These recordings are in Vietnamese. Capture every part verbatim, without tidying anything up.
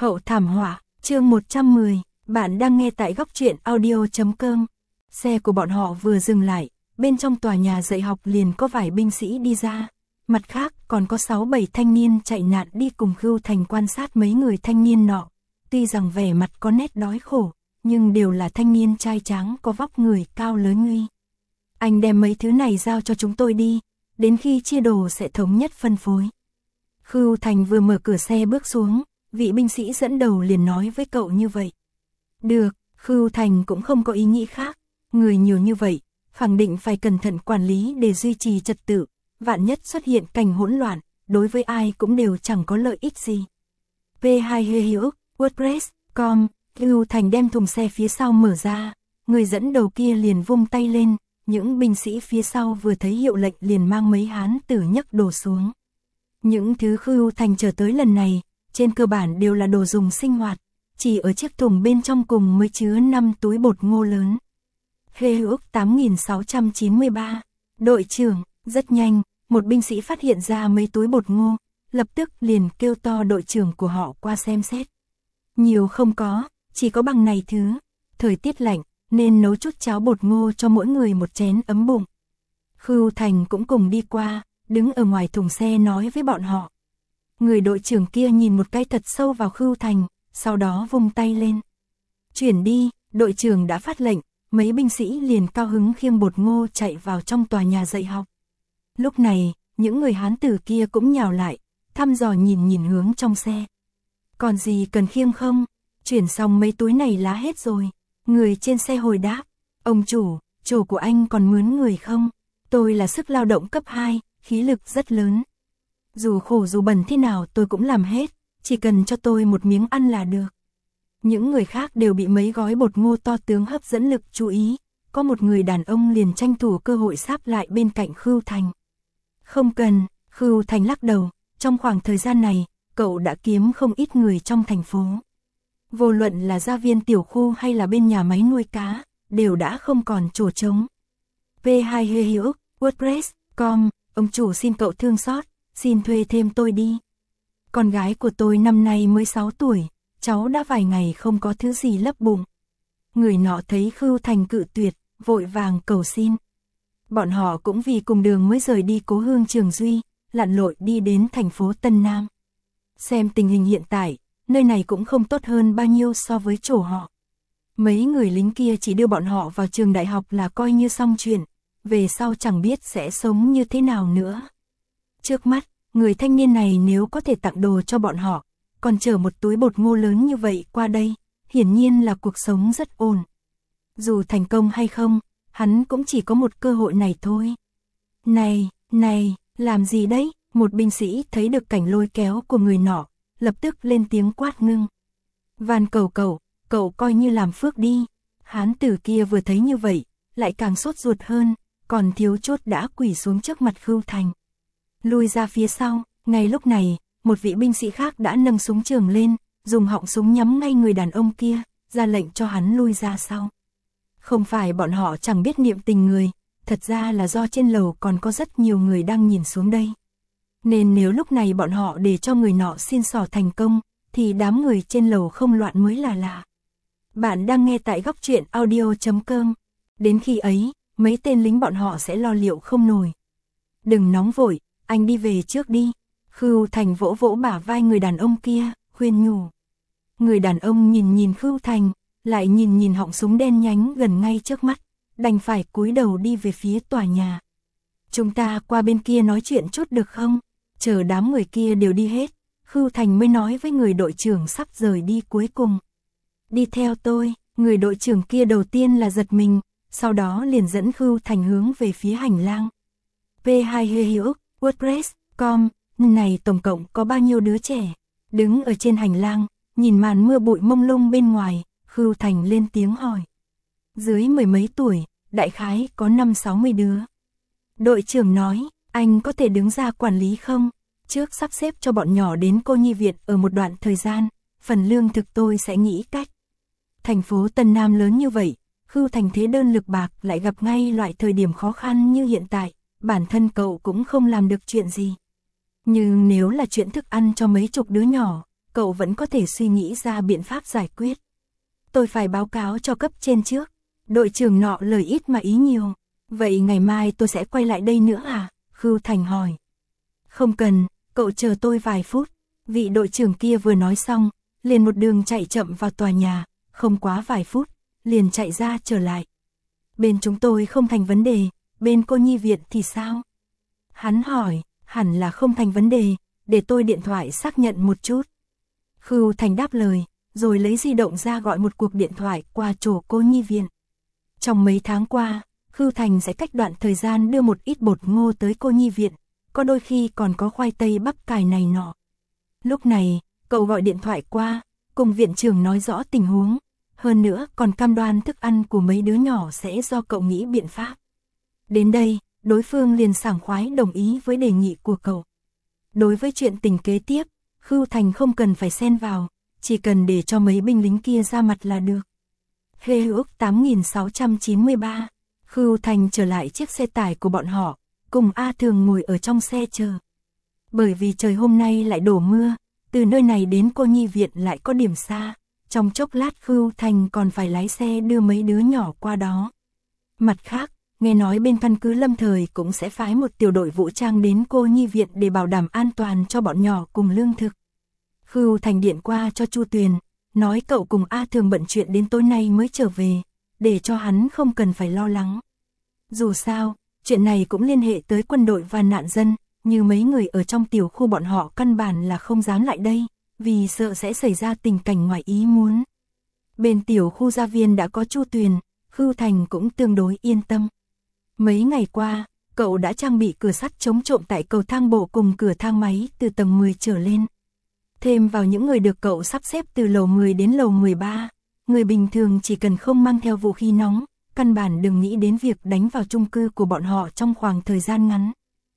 Hậu thảm họa, chương một trăm mười, bạn đang nghe tại góc truyện audio chấm com. Xe của bọn họ vừa dừng lại, bên trong tòa nhà dạy học liền có vài binh sĩ đi ra. Mặt khác còn có sáu bảy thanh niên chạy nạn đi cùng Khưu Thành quan sát mấy người thanh niên nọ. Tuy rằng vẻ mặt có nét đói khổ, nhưng đều là thanh niên trai tráng có vóc người cao lớn nguy. Anh đem mấy thứ này giao cho chúng tôi đi, đến khi chia đồ sẽ thống nhất phân phối. Khưu Thành vừa mở cửa xe bước xuống, vị binh sĩ dẫn đầu liền nói với cậu như vậy. Được, Khưu Thành cũng không có ý nghĩ khác, người nhiều như vậy, khẳng định phải cẩn thận quản lý để duy trì trật tự, vạn nhất xuất hiện cảnh hỗn loạn, đối với ai cũng đều chẳng có lợi ích gì. pê hai Hữu, WordPress, com, Khưu Thành đem thùng xe phía sau mở ra, người dẫn đầu kia liền vung tay lên, những binh sĩ phía sau vừa thấy hiệu lệnh liền mang mấy hán tử nhấc đồ xuống. Những thứ Khưu Thành chờ tới lần này, trên cơ bản đều là đồ dùng sinh hoạt, chỉ ở chiếc thùng bên trong cùng mới chứa năm túi bột ngô lớn. Hữu tám nghìn sáu trăm chín mươi ba, đội trưởng, rất nhanh, một binh sĩ phát hiện ra mấy túi bột ngô, lập tức liền kêu to đội trưởng của họ qua xem xét. Nhiều không có, chỉ có bằng này thứ, thời tiết lạnh, nên nấu chút cháo bột ngô cho mỗi người một chén ấm bụng. Khưu Thành cũng cùng đi qua, đứng ở ngoài thùng xe nói với bọn họ. Người đội trưởng kia nhìn một cái thật sâu vào Khưu Thành, sau đó vung tay lên. Chuyển đi, đội trưởng đã phát lệnh, mấy binh sĩ liền cao hứng khiêng bột ngô chạy vào trong tòa nhà dạy học. Lúc này, những người hán tử kia cũng nhào lại, thăm dò nhìn nhìn hướng trong xe. Còn gì cần khiêng không? Chuyển xong mấy túi này lá hết rồi. Người trên xe hồi đáp, ông chủ, chủ của anh còn mướn người không? Tôi là sức lao động cấp hai, khí lực rất lớn. Dù khổ dù bẩn thế nào tôi cũng làm hết, chỉ cần cho tôi một miếng ăn là được. Những người khác đều bị mấy gói bột ngô to tướng hấp dẫn lực chú ý, có một người đàn ông liền tranh thủ cơ hội sáp lại bên cạnh Khưu Thành. Không cần, Khưu Thành lắc đầu, trong khoảng thời gian này, cậu đã kiếm không ít người trong thành phố. Vô luận là gia viên tiểu khu hay là bên nhà máy nuôi cá, đều đã không còn chỗ trống. pê hai Hữu, WordPress, com, ông chủ xin cậu thương xót, xin thuê thêm tôi đi. Con gái của tôi năm nay mới sáu tuổi, cháu đã vài ngày không có thứ gì lấp bụng. Người nọ thấy Khưu Thành cự tuyệt, vội vàng cầu xin. Bọn họ cũng vì cùng đường mới rời đi cố hương Trường Duy, lặn lội đi đến thành phố Tân Nam. Xem tình hình hiện tại, nơi này cũng không tốt hơn bao nhiêu so với chỗ họ. Mấy người lính kia chỉ đưa bọn họ vào trường đại học là coi như xong chuyện, về sau chẳng biết sẽ sống như thế nào nữa. Trước mắt, người thanh niên này nếu có thể tặng đồ cho bọn họ, còn chở một túi bột ngô lớn như vậy qua đây, hiển nhiên là cuộc sống rất ổn. Dù thành công hay không, hắn cũng chỉ có một cơ hội này thôi. Này, này, làm gì đấy? Một binh sĩ thấy được cảnh lôi kéo của người nọ, lập tức lên tiếng quát ngưng. Van cầu cậu, cậu coi như làm phước đi. Hán tử kia vừa thấy như vậy, lại càng sốt ruột hơn, còn thiếu chút đã quỳ xuống trước mặt Khưu Thành. Lui ra phía sau, ngay lúc này, một vị binh sĩ khác đã nâng súng trường lên, dùng họng súng nhắm ngay người đàn ông kia, ra lệnh cho hắn lui ra sau. Không phải bọn họ chẳng biết niệm tình người, thật ra là do trên lầu còn có rất nhiều người đang nhìn xuống đây. Nên nếu lúc này bọn họ để cho người nọ xin xỏ thành công, thì đám người trên lầu không loạn mới là lạ. Bạn đang nghe tại góc truyện audio chấm com. Đến khi ấy, mấy tên lính bọn họ sẽ lo liệu không nổi. Đừng nóng vội, anh đi về trước đi. Khưu Thành vỗ vỗ bả vai người đàn ông kia, khuyên nhủ. Người đàn ông nhìn nhìn Khưu Thành, lại nhìn nhìn họng súng đen nhánh gần ngay trước mắt, đành phải cúi đầu đi về phía tòa nhà. Chúng ta qua bên kia nói chuyện chút được không? Chờ đám người kia đều đi hết, Khưu Thành mới nói với người đội trưởng sắp rời đi cuối cùng. Đi theo tôi, người đội trưởng kia đầu tiên là giật mình, sau đó liền dẫn Khưu Thành hướng về phía hành lang. pê hai Hữu, WordPress, com, này tổng cộng có bao nhiêu đứa trẻ? Đứng ở trên hành lang, nhìn màn mưa bụi mông lung bên ngoài, Khưu Thành lên tiếng hỏi. Dưới mười mấy tuổi, đại khái có năm sáu mươi đứa. Đội trưởng nói, anh có thể đứng ra quản lý không? Trước sắp xếp cho bọn nhỏ đến cô nhi viện ở một đoạn thời gian, phần lương thực tôi sẽ nghĩ cách. Thành phố Tân Nam lớn như vậy, Khưu Thành thế đơn lực bạc lại gặp ngay loại thời điểm khó khăn như hiện tại, bản thân cậu cũng không làm được chuyện gì. Nhưng nếu là chuyện thức ăn cho mấy chục đứa nhỏ, cậu vẫn có thể suy nghĩ ra biện pháp giải quyết. Tôi phải báo cáo cho cấp trên trước. Đội trưởng nọ lời ít mà ý nhiều. Vậy ngày mai tôi sẽ quay lại đây nữa à? Khưu Thành hỏi. Không cần, cậu chờ tôi vài phút. Vị đội trưởng kia vừa nói xong, liền một đường chạy chậm vào tòa nhà, không quá vài phút, liền chạy ra trở lại. Bên chúng tôi không thành vấn đề, bên cô nhi viện thì sao? Hắn hỏi, hẳn là không thành vấn đề, để tôi điện thoại xác nhận một chút. Khưu Thành đáp lời, rồi lấy di động ra gọi một cuộc điện thoại qua chỗ cô nhi viện. Trong mấy tháng qua, Khưu Thành sẽ cách đoạn thời gian đưa một ít bột ngô tới cô nhi viện, có đôi khi còn có khoai tây bắp cải này nọ. Lúc này, cậu gọi điện thoại qua, cùng viện trưởng nói rõ tình huống, hơn nữa còn cam đoan thức ăn của mấy đứa nhỏ sẽ do cậu nghĩ biện pháp. Đến đây, đối phương liền sảng khoái đồng ý với đề nghị của cậu. Đối với chuyện tình kế tiếp, Khưu Thành không cần phải xen vào, chỉ cần để cho mấy binh lính kia ra mặt là được. Hê Hữu tám nghìn sáu trăm chín mươi ba, Khưu Thành trở lại chiếc xe tải của bọn họ, cùng A Thường ngồi ở trong xe chờ. Bởi vì trời hôm nay lại đổ mưa, từ nơi này đến cô nhi viện lại có điểm xa, trong chốc lát Khưu Thành còn phải lái xe đưa mấy đứa nhỏ qua đó. Mặt khác, nghe nói bên căn cứ lâm thời cũng sẽ phái một tiểu đội vũ trang đến cô nhi viện để bảo đảm an toàn cho bọn nhỏ cùng lương thực. Khưu Thành điện qua cho Chu Tuyền, nói cậu cùng A Thường bận chuyện đến tối nay mới trở về, để cho hắn không cần phải lo lắng. Dù sao, chuyện này cũng liên hệ tới quân đội và nạn dân, như mấy người ở trong tiểu khu bọn họ căn bản là không dám lại đây, vì sợ sẽ xảy ra tình cảnh ngoài ý muốn. Bên tiểu khu gia viên đã có Chu Tuyền, Khưu Thành cũng tương đối yên tâm. Mấy ngày qua, cậu đã trang bị cửa sắt chống trộm tại cầu thang bộ cùng cửa thang máy từ tầng mười trở lên. Thêm vào những người được cậu sắp xếp từ lầu mười đến lầu mười ba, người bình thường chỉ cần không mang theo vũ khí nóng, căn bản đừng nghĩ đến việc đánh vào chung cư của bọn họ trong khoảng thời gian ngắn.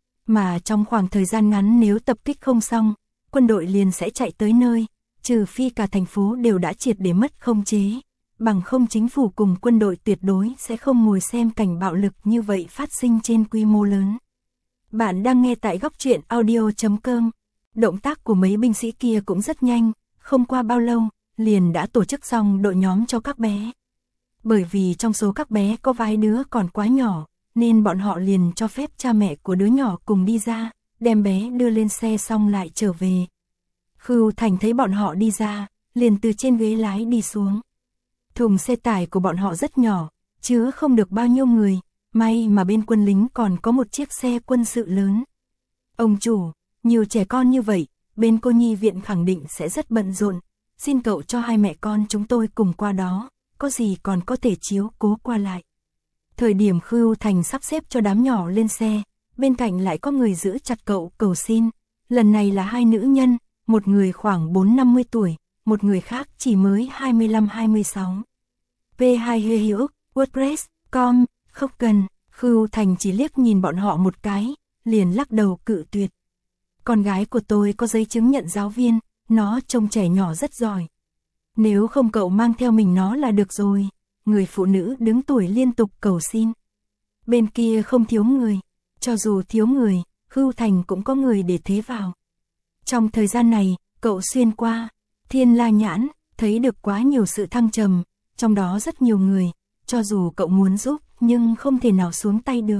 Mà trong khoảng thời gian ngắn nếu tập kích không xong, quân đội liền sẽ chạy tới nơi, trừ phi cả thành phố đều đã triệt để mất khống chế, bằng không chính phủ cùng quân đội tuyệt đối sẽ không ngồi xem cảnh bạo lực như vậy phát sinh trên quy mô lớn. Bạn đang nghe tại góc truyện audio chấm com. Động tác của mấy binh sĩ kia cũng rất nhanh, không qua bao lâu, liền đã tổ chức xong đội nhóm cho các bé. Bởi vì trong số các bé có vài đứa còn quá nhỏ, nên bọn họ liền cho phép cha mẹ của đứa nhỏ cùng đi ra, đem bé đưa lên xe xong lại trở về. Khưu Thành thấy bọn họ đi ra, liền từ trên ghế lái đi xuống. Thùng xe tải của bọn họ rất nhỏ, chứa không được bao nhiêu người, may mà bên quân lính còn có một chiếc xe quân sự lớn. Ông chủ, nhiều trẻ con như vậy, bên cô nhi viện khẳng định sẽ rất bận rộn, xin cậu cho hai mẹ con chúng tôi cùng qua đó, có gì còn có thể chiếu cố qua lại. Thời điểm Khưu Thành sắp xếp cho đám nhỏ lên xe, bên cạnh lại có người giữ chặt cậu cầu xin, lần này là hai nữ nhân, một người khoảng bốn năm mươi tuổi, một người khác chỉ mới hai mươi lăm hai mươi sáu. pê hai Hê Hữu, WordPress, com, không cần, Khưu Thành chỉ liếc nhìn bọn họ một cái, liền lắc đầu cự tuyệt. Con gái của tôi có giấy chứng nhận giáo viên, nó trông trẻ nhỏ rất giỏi. Nếu không cậu mang theo mình nó là được rồi, người phụ nữ đứng tuổi liên tục cầu xin. Bên kia không thiếu người, cho dù thiếu người, Khưu Thành cũng có người để thế vào. Trong thời gian này, cậu xuyên qua, Thiên La Nhãn, thấy được quá nhiều sự thăng trầm, trong đó rất nhiều người, cho dù cậu muốn giúp, nhưng không thể nào xuống tay được.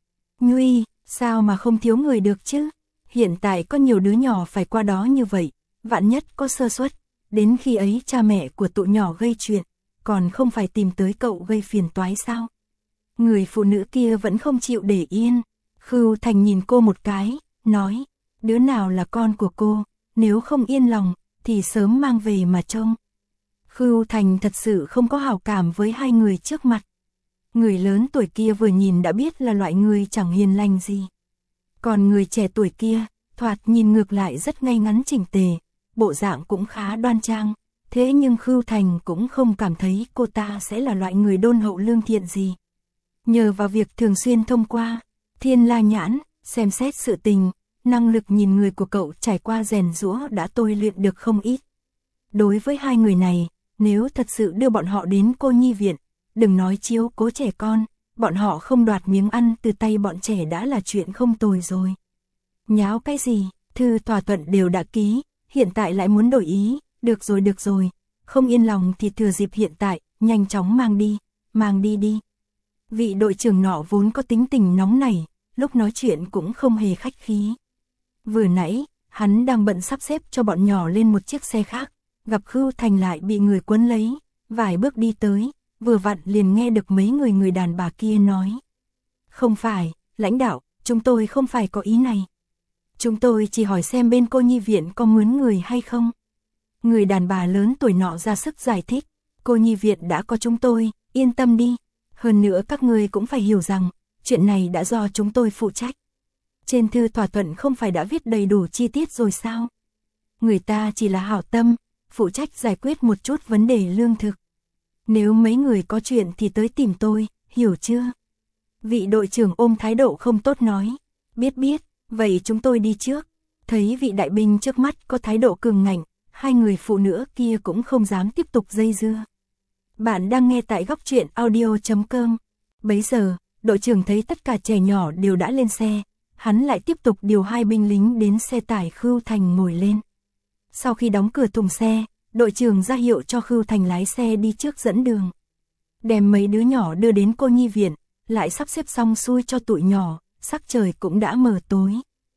Nguy, sao mà không thiếu người được chứ? Hiện tại có nhiều đứa nhỏ phải qua đó như vậy, vạn nhất có sơ suất, đến khi ấy cha mẹ của tụi nhỏ gây chuyện, còn không phải tìm tới cậu gây phiền toái sao? Người phụ nữ kia vẫn không chịu để yên. Khưu Thành nhìn cô một cái, nói, đứa nào là con của cô, nếu không yên lòng, thì sớm mang về mà trông. Khưu Thành thật sự không có hảo cảm với hai người trước mặt. Người lớn tuổi kia vừa nhìn đã biết là loại người chẳng hiền lành gì. Còn người trẻ tuổi kia, thoạt nhìn ngược lại rất ngay ngắn chỉnh tề, bộ dạng cũng khá đoan trang. Thế nhưng Khưu Thành cũng không cảm thấy cô ta sẽ là loại người đôn hậu lương thiện gì. Nhờ vào việc thường xuyên thông qua Thiên La Nhãn, xem xét sự tình, năng lực nhìn người của cậu trải qua rèn giũa đã tôi luyện được không ít. Đối với hai người này, nếu thật sự đưa bọn họ đến cô nhi viện, đừng nói chiếu cố trẻ con, bọn họ không đoạt miếng ăn từ tay bọn trẻ đã là chuyện không tồi rồi. Nháo cái gì, thư thỏa thuận đều đã ký, hiện tại lại muốn đổi ý, được rồi được rồi, không yên lòng thì thừa dịp hiện tại, nhanh chóng mang đi, mang đi đi. Vị đội trưởng nọ vốn có tính tình nóng nảy, lúc nói chuyện cũng không hề khách khí. Vừa nãy, hắn đang bận sắp xếp cho bọn nhỏ lên một chiếc xe khác, gặp Khưu Thành lại bị người quấn lấy, vài bước đi tới, vừa vặn liền nghe được mấy người người đàn bà kia nói. Không phải, lãnh đạo, chúng tôi không phải có ý này. Chúng tôi chỉ hỏi xem bên cô nhi viện có mướn người hay không. Người đàn bà lớn tuổi nọ ra sức giải thích, cô nhi viện đã có chúng tôi, yên tâm đi. Hơn nữa các người cũng phải hiểu rằng, chuyện này đã do chúng tôi phụ trách. Trên thư thỏa thuận không phải đã viết đầy đủ chi tiết rồi sao? Người ta chỉ là hảo tâm, phụ trách giải quyết một chút vấn đề lương thực. Nếu mấy người có chuyện thì tới tìm tôi, hiểu chưa? Vị đội trưởng ôm thái độ không tốt nói. Biết biết, vậy chúng tôi đi trước. Thấy vị đại binh trước mắt có thái độ cường ngạnh, hai người phụ nữ kia cũng không dám tiếp tục dây dưa. Bạn đang nghe tại góc truyện audio chấm com. Bấy giờ, đội trưởng thấy tất cả trẻ nhỏ đều đã lên xe, hắn lại tiếp tục điều hai binh lính đến xe tải Khưu Thành ngồi lên. Sau khi đóng cửa thùng xe, đội trưởng ra hiệu cho Khưu Thành lái xe đi trước dẫn đường. Đem mấy đứa nhỏ đưa đến cô nhi viện, lại sắp xếp xong xuôi cho tụi nhỏ, sắc trời cũng đã mờ tối.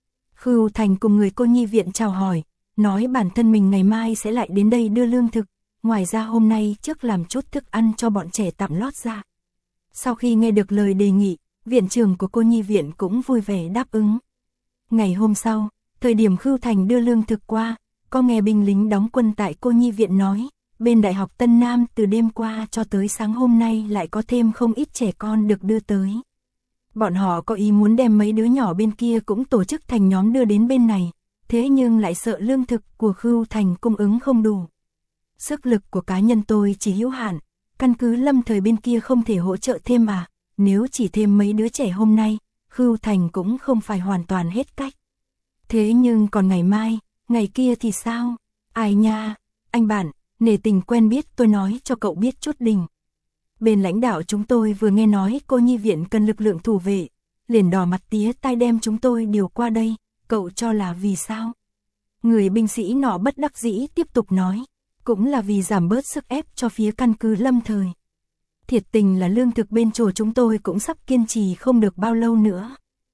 Khưu Thành cùng người cô nhi viện chào hỏi, nói bản thân mình ngày mai sẽ lại đến đây đưa lương thực, ngoài ra hôm nay trước làm chút thức ăn cho bọn trẻ tạm lót ra. Sau khi nghe được lời đề nghị, viện trưởng của cô nhi viện cũng vui vẻ đáp ứng. Ngày hôm sau, thời điểm Khưu Thành đưa lương thực qua, có nghe binh lính đóng quân tại cô nhi viện nói, bên Đại học Tân Nam từ đêm qua cho tới sáng hôm nay lại có thêm không ít trẻ con được đưa tới. Bọn họ có ý muốn đem mấy đứa nhỏ bên kia cũng tổ chức thành nhóm đưa đến bên này, thế nhưng lại sợ lương thực của Khưu Thành cung ứng không đủ. Sức lực của cá nhân tôi chỉ hữu hạn, căn cứ lâm thời bên kia không thể hỗ trợ thêm mà, nếu chỉ thêm mấy đứa trẻ hôm nay, Khưu Thành cũng không phải hoàn toàn hết cách. Thế nhưng còn ngày mai, ngày kia thì sao? Ai nha, anh bạn, nể tình quen biết tôi nói cho cậu biết chút đình. Bên lãnh đạo chúng tôi vừa nghe nói cô nhi viện cần lực lượng thủ vệ, liền đỏ mặt tía tai đem chúng tôi điều qua đây, cậu cho là vì sao? Người binh sĩ nọ bất đắc dĩ tiếp tục nói, cũng là vì giảm bớt sức ép cho phía căn cứ lâm thời. Thiệt tình là lương thực bên chỗ chúng tôi cũng sắp kiên trì không được bao lâu nữa.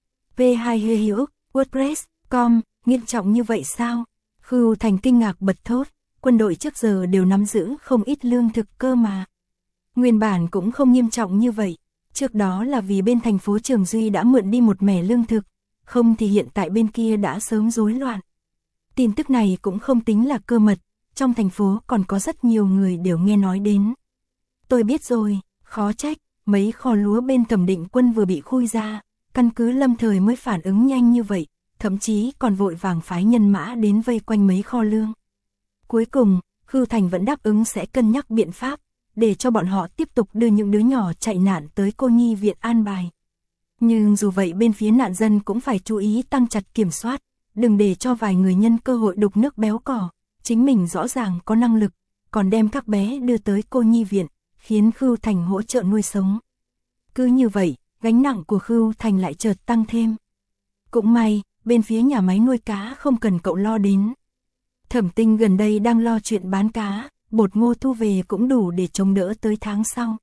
vê hai Hê Hiếu, WordPress, com, nghiêm trọng như vậy sao? Khưu Thành kinh ngạc bật thốt, quân đội trước giờ đều nắm giữ không ít lương thực cơ mà. Nguyên bản cũng không nghiêm trọng như vậy, trước đó là vì bên thành phố Trường Duy đã mượn đi một mẻ lương thực, không thì hiện tại bên kia đã sớm rối loạn. Tin tức này cũng không tính là cơ mật, trong thành phố còn có rất nhiều người đều nghe nói đến. Tôi biết rồi, khó trách, mấy kho lúa bên Thẩm Định Quân vừa bị khui ra, căn cứ lâm thời mới phản ứng nhanh như vậy, thậm chí còn vội vàng phái nhân mã đến vây quanh mấy kho lương. Cuối cùng, Khưu Thành vẫn đáp ứng sẽ cân nhắc biện pháp, để cho bọn họ tiếp tục đưa những đứa nhỏ chạy nạn tới cô nhi viện an bài. Nhưng dù vậy bên phía nạn dân cũng phải chú ý tăng chặt kiểm soát, đừng để cho vài người nhân cơ hội đục nước béo cỏ, chính mình rõ ràng có năng lực, còn đem các bé đưa tới cô nhi viện, khiến Khưu Thành hỗ trợ nuôi sống. Cứ như vậy, gánh nặng của Khưu Thành lại chợt tăng thêm. Cũng may, bên phía nhà máy nuôi cá không cần cậu lo đến. Thẩm Tinh gần đây đang lo chuyện bán cá, bột ngô thu về cũng đủ để chống đỡ tới tháng sau.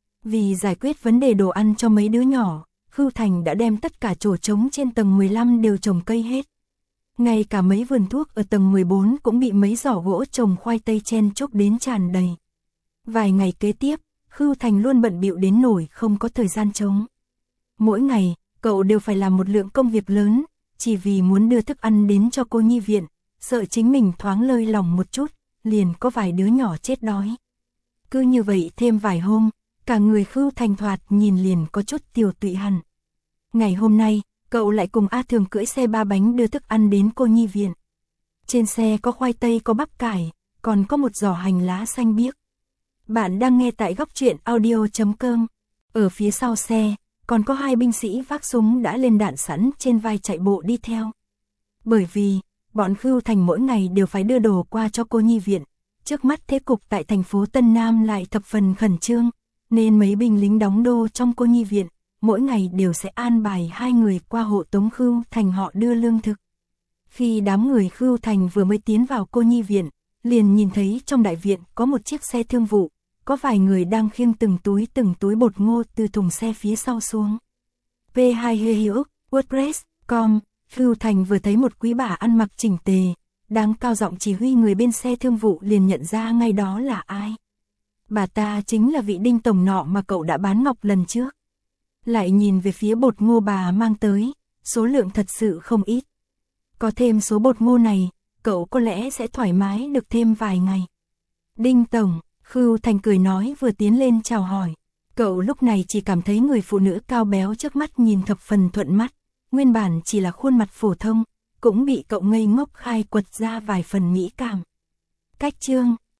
Vì giải quyết vấn đề đồ ăn cho mấy đứa nhỏ, Khưu Thành đã đem tất cả chỗ trống trên tầng mười lăm đều trồng cây hết. Ngay cả mấy vườn thuốc ở tầng mười bốn cũng bị mấy giỏ gỗ trồng khoai tây chen chúc đến tràn đầy. Vài ngày kế tiếp, Khưu Thành luôn bận bịu đến nổi không có thời gian trống. Mỗi ngày, cậu đều phải làm một lượng công việc lớn, chỉ vì muốn đưa thức ăn đến cho cô nhi viện, sợ chính mình thoáng lơi lòng một chút, liền có vài đứa nhỏ chết đói. Cứ như vậy thêm vài hôm, cả người Khưu Thành thoạt nhìn liền có chút tiều tụy hẳn. Ngày hôm nay, cậu lại cùng A Thường cưỡi xe ba bánh đưa thức ăn đến cô nhi viện. Trên xe có khoai tây có bắp cải, còn có một giỏ hành lá xanh biếc. Bạn đang nghe tại góc truyện audio chấm com. Ở phía sau xe, còn có hai binh sĩ vác súng đã lên đạn sẵn trên vai chạy bộ đi theo. Bởi vì, bọn Khưu Thành mỗi ngày đều phải đưa đồ qua cho cô nhi viện. Trước mắt thế cục tại thành phố Tân Nam lại thập phần khẩn trương, nên mấy binh lính đóng đô trong cô nhi viện, mỗi ngày đều sẽ an bài hai người qua hộ tống Khưu Thành họ đưa lương thực. Khi đám người Khưu Thành vừa mới tiến vào cô nhi viện, liền nhìn thấy trong đại viện có một chiếc xe thương vụ, có vài người đang khiêng từng túi từng túi bột ngô từ thùng xe phía sau xuống. pê hai Hê Hữu, WordPress chấm com, Khưu Thành vừa thấy một quý bà ăn mặc chỉnh tề, đang cao giọng chỉ huy người bên xe thương vụ liền nhận ra ngay đó là ai. Bà ta chính là vị Đinh tổng nọ mà cậu đã bán ngọc lần trước. Lại nhìn về phía bột ngô bà mang tới, số lượng thật sự không ít. Có thêm số bột ngô này, cậu có lẽ sẽ thoải mái được thêm vài ngày. Đinh tổng, Khưu Thành cười nói vừa tiến lên chào hỏi. Cậu lúc này chỉ cảm thấy người phụ nữ cao béo trước mắt nhìn thập phần thuận mắt, nguyên bản chỉ là khuôn mặt phổ thông, cũng bị cậu ngây ngốc khai quật ra vài phần mỹ cảm. Cách chương,